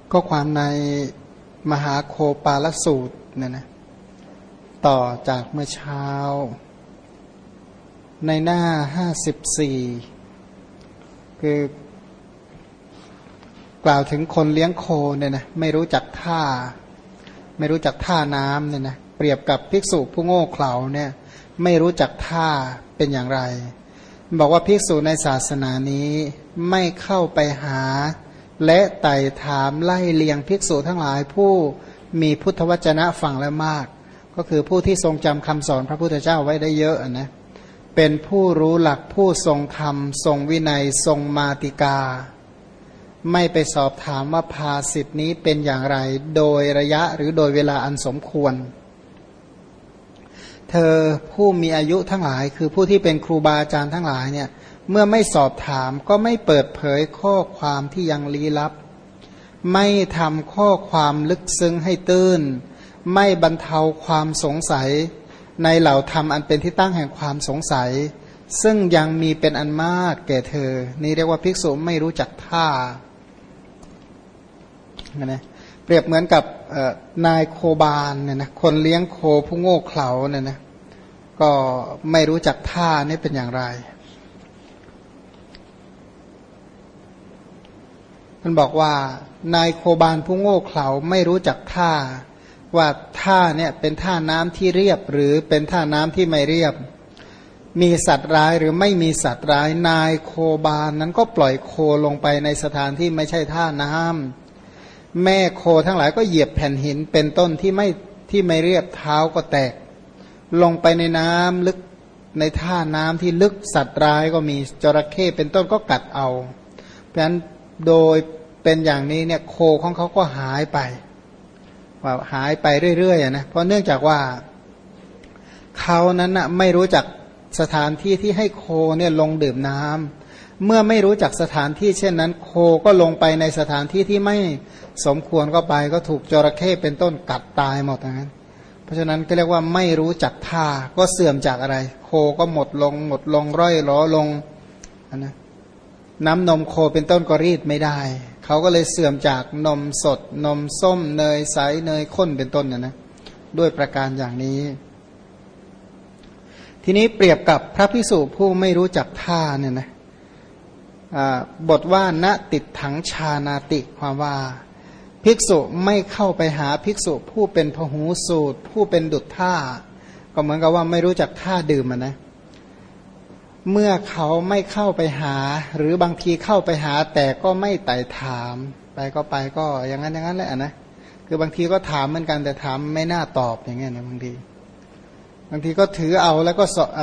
ก็ความในมหาโคปาลสูตรเนี่ยนะต่อจากเมื่อเช้าในหน้า54คือกล่าวถึงคนเลี้ยงโคเนี่ยนะไม่รู้จักท่าน้ำเนี่ยนะเปรียบกับภิกษุผู้โง่เขลาเนี่ยไม่รู้จักท่าเป็นอย่างไรบอกว่าภิกษุในศาสนานี้ไม่เข้าไปหาและไต่ถามไล่เลียงภิกษุทั้งหลายผู้มีพุทธวจนะฟังแล้วมากก็คือผู้ที่ทรงจำคำสอนพระพุทธเจ้าไว้ได้เยอะนะเป็นผู้รู้หลักผู้ทรงธรรมทรงวินัยทรงมาติกาไม่ไปสอบถามว่าภาสิทธินี้เป็นอย่างไรโดยระยะหรือโดยเวลาอันสมควรเธอผู้มีอายุทั้งหลายคือผู้ที่เป็นครูบาอาจารย์ทั้งหลายเนี่ยเมื่อไม่สอบถามก็ไม่เปิดเผยข้อความที่ยังลี้ลับไม่ทำข้อความลึกซึ้งให้ตื้นไม่บรรเทาความสงสัยในเหล่าธรรมอันเป็นที่ตั้งแห่งความสงสัยซึ่งยังมีเป็นอันมากแก่เธอนี่เรียกว่าภิกษุไม่รู้จักท่านะเปรียบเหมือนกับนายโคบาลเนี่ยนะคนเลี้ยงโคผู้โง่เขลาเนี่ยนะก็ไม่รู้จักท่านี่เป็นอย่างไรมันบอกว่านายโคบาลผู้โง่เขลาไม่รู้จักท่าว่าท่าเนี่ยเป็นท่าน้ำที่เรียบหรือเป็นท่าน้ำที่ไม่เรียบมีสัตว์ร้ายหรือไม่มีสัตว์ร้ายนายโคบาลนั้นก็ปล่อยโคลงไปในสถานที่ไม่ใช่ท่าน้ำแม่โคทั้งหลายก็เหยียบแผ่นหินเป็นต้นที่ไม่เรียบเท้าก็แตกลงไปในน้ำลึกในท่าน้ำที่ลึกสัตว์ร้ายก็มีจระเข้เป็นต้นก็กัดเอาเพราะฉะนั้นโดยเป็นอย่างนี้เนี่ยโคของเขาก็หายไปว่าหายไปเรื่อยๆนะเพราะเนื่องจากว่าเขานั้นนะไม่รู้จักสถานที่ที่ให้โคเนี่ยลงดื่มน้ำเมื่อไม่รู้จักสถานที่เช่นนั้นโคก็ลงไปในสถานที่ที่ไม่สมควรก็ไปก็ถูกจระเข้เป็นต้นกัดตายหมดอย่างนั้นเพราะฉะนั้นก็เรียกว่าไม่รู้จักท่าก็เสื่อมจากอะไรโคก็หมดลงร่อยหลอลงนะน้ำนมโคเป็นต้นก็รีดไม่ได้เขาก็เลยเสื่อมจากนมสดนมส้มเนยใสเนยข้นเป็นต้นนะด้วยประการอย่างนี้ทีนี้เปรียบกับพระภิกษุผู้ไม่รู้จักท่าเนี่ยนะบทว่าณติดถังชานาติความว่าภิกษุไม่เข้าไปหาภิกษุผู้เป็นพหูสูตรผู้เป็นดุจท่าก็เหมือนกับว่าไม่รู้จักท่าดื่มนะเมื่อเขาไม่เข้าไปหาหรือบางทีเข้าไปหาแต่ก็ไม่ไต่ถามไปก็อย่างนั้นแหละนะคือบางทีก็ถามเหมือนกันแต่ถามไม่น่าตอบอย่างเงี้ยนะบางทีก็ถือเอาแล้ว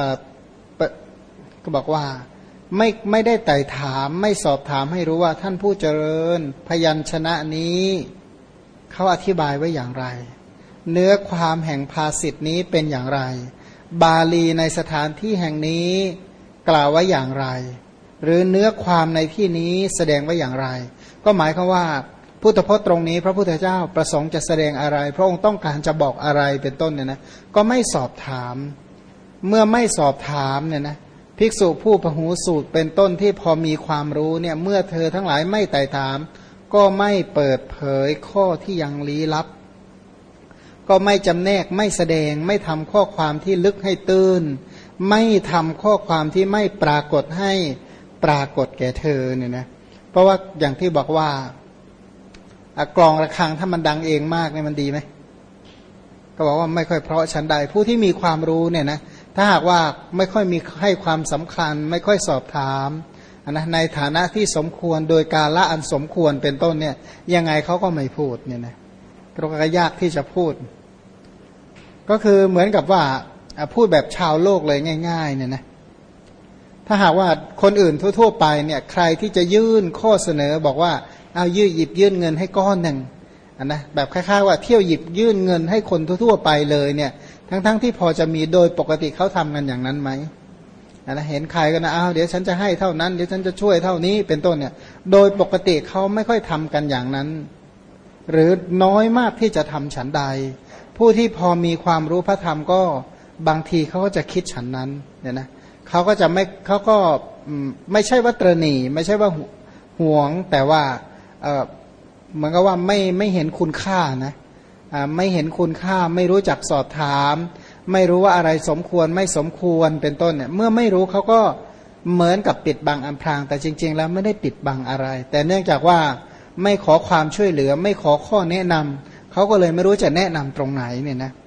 ก็บอกว่าไม่ได้ไต่ถามไม่สอบถามให้รู้ว่าท่านผู้เจริญพยัญชนะนี้เขาอธิบายไว้อย่างไรเนื้อความแห่งภาษิตนี้เป็นอย่างไรบาลีในสถานที่แห่งนี้กล่าวไว้อย่างไรหรือเนื้อความในที่นี้แสดงไว้อย่างไรก็หมายความว่าพุทธพจน์ตรงนี้พระพุทธเจ้าประสงค์จะแสดงอะไรพระองค์ต้องการจะบอกอะไรเป็นต้นเนี่ยนะก็ไม่สอบถามเมื่อไม่สอบถามเนี่ยนะภิกษุผู้พหูสูตรเป็นต้นที่พอมีความรู้เนี่ยเมื่อเธอทั้งหลายไม่ไต่ถามก็ไม่เปิดเผยข้อที่ยังลี้ลับก็ไม่จำแนกไม่แสดงไม่ทำข้อความที่ลึกให้ตื้นไม่ทำข้อความที่ไม่ปรากฏให้ปรากฏแก่เธอเนี่ยนะเพราะว่าอย่างที่บอกว่ากลองระฆังถ้ามันดังเองมากเนี่ยมันดีไหมก็บอกว่าไม่ค่อยเพราะฉันใดผู้ที่มีความรู้เนี่ยนะถ้าหากว่าไม่ค่อยมีให้ความสำคัญไม่ค่อยสอบถามนะในฐานะที่สมควรโดยกาลอันสมควรเป็นต้นเนี่ยยังไงเขาก็ไม่พูดเนี่ยนะก็ยากที่จะพูดก็คือเหมือนกับว่าพูดแบบชาวโลกเลยง่ายๆเนี่ยนะถ้าหากว่าคนอื่นทั่วๆไปเนี่ยใครที่จะยื่นข้อเสนอบอกว่าเอาหยิบยื่นเงินให้ก้อนหนึ่งนะแบบคล้ายๆว่าเที่ยวหยิบยื่นเงินให้คนทั่วๆไปเลยเนี่ยทั้งที่พอจะมีโดยปกติเขาทำกันอย่างนั้นไหมนะเห็นใครก็นะเดี๋ยวฉันจะให้เท่านั้นเดี๋ยวฉันจะช่วยเท่านี้เป็นต้นเนี่ยโดยปกติเขาไม่ค่อยทำกันอย่างนั้นหรือน้อยมากที่จะทำฉันใดผู้ที่พอมีความรู้พระธรรมก็บางทีเขาก็จะคิดฉันนั้นเนี่ยนะเขาก็ไม่ใช่ว่าตระหนี่ไม่ใช่ว่าหวงแต่ว่าเหมือนกับว่าไม่เห็นคุณค่านะไม่เห็นคุณค่าไม่รู้จักสอบถามไม่รู้ว่าอะไรสมควรไม่สมควรเป็นต้นเนี่ยเมื่อไม่รู้เขาก็เหมือนกับปิดบังอำพรางแต่จริงๆแล้วไม่ได้ปิดบังอะไรแต่เนื่องจากว่าไม่ขอความช่วยเหลือไม่ขอข้อแนะนำเขาก็เลยไม่รู้จะแนะนำตรงไหนเนี่ยนะ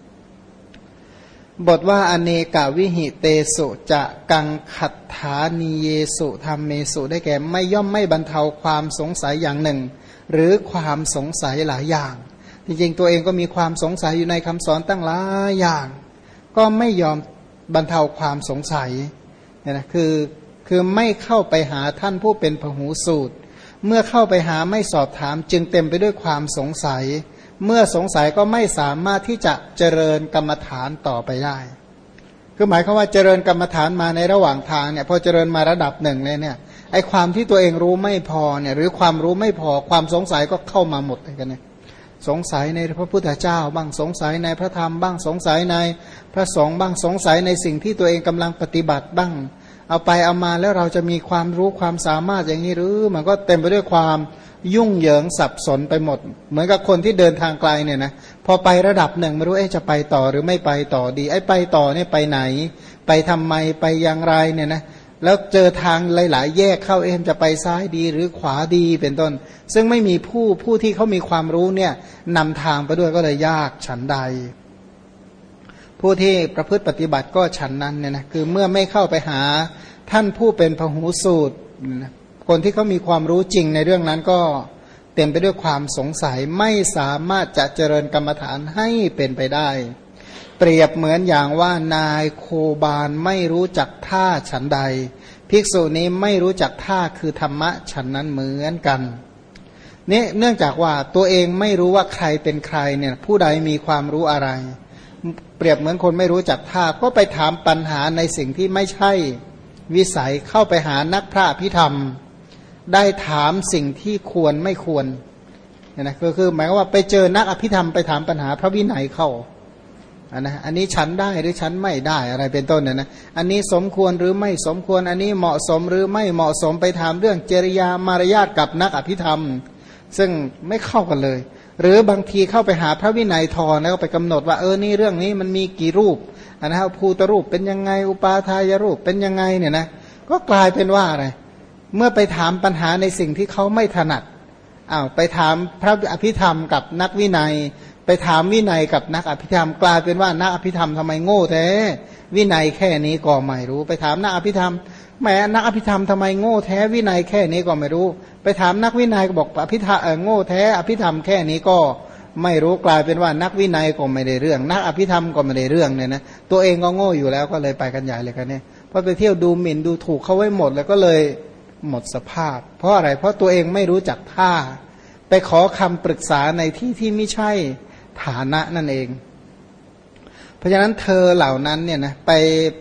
บทว่าอเนกวิหิเตสุจะกังขัตถานีเยสุธรรมเมสุได้แก่ไม่ย่อมไม่บรรเทาความสงสัยอย่างหนึ่งหรือความสงสัยหลายอย่างจริงๆตัวเองก็มีความสงสัยอยู่ในคำสอนตั้งหลายอย่างก็ไม่ยอมบรรเทาความสงสัยเนี่ยนะคือไม่เข้าไปหาท่านผู้เป็นพหูสูตรเมื่อเข้าไปหาไม่สอบถามจึงเต็มไปด้วยความสงสัยเมื่อสงสัยก็ไม่สามารถที่จะเจริญกรรมฐานต่อไปได้คือหมายความว่าเจริญกรรมฐานมาในระหว่างทางเนี่ยพอเจริญมาระดับหนึ่งเลยเนี่ยไอความที่ตัวเองรู้ไม่พอเนี่ยหรือความรู้ไม่พอความสงสัยก็เข้ามาหมดเลยกันเนี่ยสงสัยในพระพุทธเจ้าบ้างสงสัยในพระธรรมบ้างสงสัยในพระสงฆ์บ้างสงสัยในสิ่งที่ตัวเองกำลังปฏิบัติบ้างเอาไปเอามาแล้วเราจะมีความรู้ความสามารถอย่างนี้หรือมันก็เต็มไปด้วยความยุ่งเหยิงสับสนไปหมดเหมือนกับคนที่เดินทางไกลเนี่ยนะพอไประดับหนึ่งไม่รู้จะไปต่อหรือไม่ไปต่อดีไอ้ไปต่อเนี่ยไปไหนไปทำไมไปอย่างไรเนี่ยนะแล้วเจอทางหลายๆแยกเข้าจะไปซ้ายดีหรือขวาดีเป็นต้นซึ่งไม่มีผู้ที่เขามีความรู้เนี่ยนำทางไปด้วยก็เลยยากฉันใดผู้ที่ประพฤติปฏิบัติก็ฉันนั้นเนี่ยนะคือเมื่อไม่เข้าไปหาท่านผู้เป็นพหูสูตรคนที่เขามีความรู้จริงในเรื่องนั้นก็เต็มไปด้วยความสงสัยไม่สามารถจะเจริญกรรมฐานให้เป็นไปได้เปรียบเหมือนอย่างว่านายโคบาลไม่รู้จักท่าฉันใดภิกษุนี้ไม่รู้จักท่าคือธรรมะฉันนั้นเหมือนกันนี่เนื่องจากว่าตัวเองไม่รู้ว่าใครเป็นใครเนี่ยผู้ใดมีความรู้อะไรเปรียบเหมือนคนไม่รู้จักท่าก็ไปถามปัญหาในสิ่งที่ไม่ใช่วิสัยเข้าไปหานักพระอภิธรรมได้ถามสิ่งที่ควรไม่ควรเนี่ยนะคือหมายว่าไปเจอนักอภิธรรมไปถามปัญหาพระวินัยเข้าอันนี้ฉันได้หรือฉันไม่ได้อะไรเป็นต้นเนี่ยนะอันนี้สมควรหรือไม่สมควรอันนี้เหมาะสมหรือไม่เหมาะสมไปถามเรื่องจริยามารยาทกับนักอภิธรรมซึ่งไม่เข้ากันเลยหรือบางทีเข้าไปหาพระวินัยทรแล้วก็ไปกำหนดว่านี่เรื่องนี้มันมีกี่รูปนะครับภูตรูปเป็นยังไงอุปาทายรูปเป็นยังไงเนี่ยนะก็กลายเป็นว่าอะไรเมื่อไปถามปัญหาในสิ่งที่เขาไม่ถนัดไปถามพระอภิธรรมกับนักวินัยไปถามวินัยกับนักอภิธรรมกลายเป็นว่านักอภิธรรมทำไมโง่แท้วินัยแค่นี้ก็ไม่รู้ไปถามนักอภิธรรมแหมนักอภิธรรมทำไมโง่แท้วินัยแค่นี้ก็ไม่รู้ไปถามนักวินัยก็บอกอภิธรรมโง่แท้อภิธรรมแค่นี้ก็ไม่รู้กลายเป็นว่านักวินัยก็ไม่ได้เรื่องนักอภิธรรมก็ไม่ได้เรื่องเนี่ยนะตัวเองก็โง่อยู่แล้วก็เลยไปกันใหญ่เลยกันเนี่ยพอไปเที่ยวดูหมิ่นดูถูกเขาไว้หมดแล้วก็เลยหมดสภาพเพราะอะไรเพราะตัวเองไม่รู้จักท่าไปขอคำปรึกษาในที่ที่ไม่ใช่ฐานะนั่นเองเพราะฉะนั้นเธอเหล่านั้นเนี่ยนะไป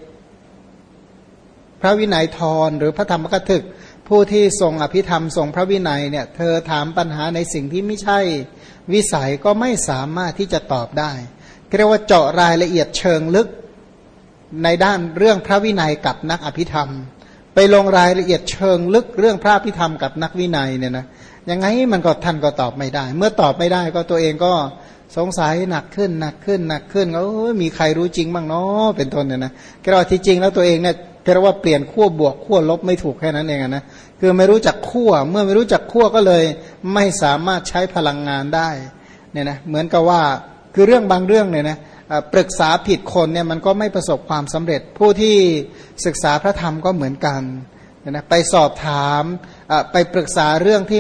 พระวินัยทรหรือพระธรรมกถึกผู้ที่ทรงอภิธรรมทรงพระวินัยเนี่ยเธอถามปัญหาในสิ่งที่ไม่ใช่วิสัยก็ไม่สามารถที่จะตอบได้เรียกว่าเจาะรายละเอียดเชิงลึกในด้านเรื่องพระวินัยกับนักอภิธรรมไปลงรายละเอียดเชิงลึกเรื่องพระอภิธรรมกับนักวินัยเนี่ยนะยังไงมันก็ท่านก็ตอบไม่ได้เมื่อตอบไม่ได้ก็ตัวเองก็สงสัยหนักขึ้นก็มีใครรู้จริงบ้างเนาะเป็นต้นเนี่ยนะก็ว่าที่จริงแล้วตัวเองเนี่ยเรียกว่าเปลี่ยนขั้วบวกขั้วลบไม่ถูกแค่นั้นเองนะคือไม่รู้จักขั้วเมื่อไม่รู้จักขั้วก็เลยไม่สามารถใช้พลังงานได้เนี่ยนะเหมือนกับว่าคือเรื่องบางเรื่องเนี่ยนะปรึกษาผิดคนเนี่ยมันก็ไม่ประสบความสำเร็จผู้ที่ศึกษาพระธรรมก็เหมือนกันนะไปสอบถามไปปรึกษาเรื่องที่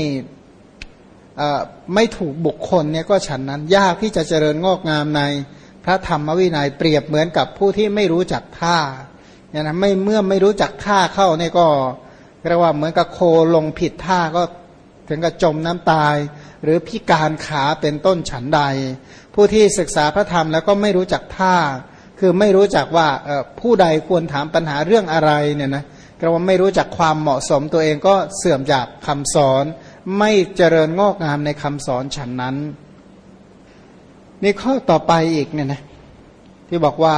ไม่ถูกบุคคลเนี่ยก็ฉันนั้นยากที่จะเจริญงอกงามในพระธรรมวินัยเปรียบเหมือนกับผู้ที่ไม่รู้จักท่าเนี่ยนะเมื่อไม่รู้จักท่าเข้าเนี่ยก็เรียกว่าเหมือนกับโคลงผิดท่าก็ถึงกับจมน้ำตายหรือพิการขาเป็นต้นฉันใดผู้ที่ศึกษาพระธรรมแล้วก็ไม่รู้จักท่าคือไม่รู้จักว่าผู้ใดควรถามปัญหาเรื่องอะไรเนี่ยนะก็ว่าไม่รู้จักความเหมาะสมตัวเองก็เสื่อมจากคำสอนไม่เจริญงอกงามในคำสอนฉันนั้นนี่ข้อต่อไปอีกเนี่ยนะที่บอกว่า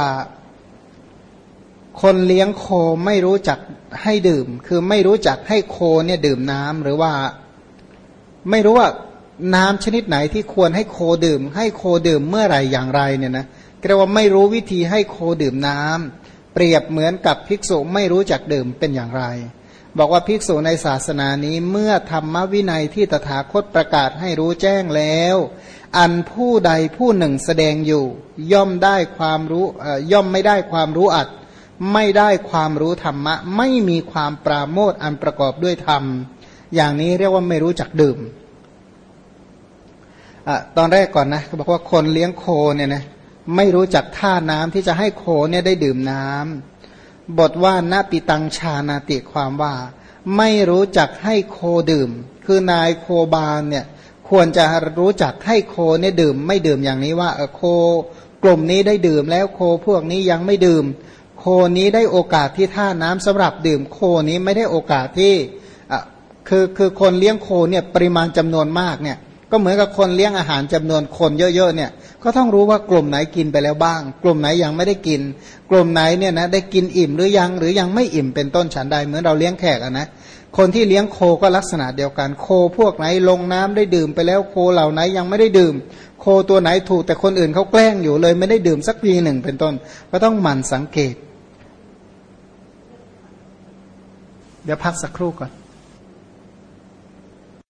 คนเลี้ยงโคไม่รู้จักให้ดื่มคือไม่รู้จักให้โคเนี่ยดื่มน้ำหรือว่าไม่รู้ว่าน้ำชนิดไหนที่ควรให้โคดื่มให้โคดื่มเมื่อไหร่อย่างไรเนี่ยนะเรียกว่าไม่รู้วิธีให้โคดื่มน้ำเปรียบเหมือนกับภิกษุไม่รู้จักดื่มเป็นอย่างไรบอกว่าภิกษุในศาสนานี้เมื่อธรรมวินัยที่ตถาคตประกาศให้รู้แจ้งแล้วอันผู้ใดผู้หนึ่งแสดงอยู่ย่อมได้ความรู้ย่อมไม่ได้ความรู้อัดไม่ได้ความรู้ธรรมะไม่มีความปราโมทย์อันประกอบด้วยธรรมอย่างนี้เรียกว่าไม่รู้จักดื่มตอนแรกก่อนนะเขาบอกว่าคนเลี้ยงโคเนี่ยนะไม่รู้จักท่าน้ำที่จะให้โคเนี่ยได้ดื่มน้ำบทว่าณปิตังชานาติความว่าไม่รู้จักให้โคดื่มคือนายโคบาลเนี่ยควรจะรู้จักให้โคเนี่ยดื่มไม่ดื่มอย่างนี้ว่าโคกลุ่มนี้ได้ดื่มแล้วโคพวกนี้ยังไม่ดื่มโคนี้ได้โอกาสที่ท่าน้ำสำหรับดื่มโคนี้ไม่ได้โอกาสที่คือคนเลี้ยงโคเนี่ยปริมาณจำนวนมากเนี่ยก็เหมือนกับคนเลี้ยงอาหารจำนวนคนเยอะๆเนี่ยก็ต้องรู้ว่ากลุ่มไหนกินไปแล้วบ้างกลุ่มไหนยังไม่ได้กินกลุ่มไหนเนี่ยนะได้กินอิ่มหรือยังไม่อิ่มเป็นต้นฉันใดเหมือนเราเลี้ยงแขกนะคนที่เลี้ยงโคก็ลักษณะเดียวกันโคพวกไหนลงน้ำได้ดื่มไปแล้วโคเหล่าไหนยังไม่ได้ดื่มโคตัวไหนถูกแต่คนอื่นเขาแกล้งอยู่เลยไม่ได้ดื่มสักทีหนึ่งเป็นต้นก็ต้องหมั่นสังเกตเดี๋ยวพักสักครู่ก่อน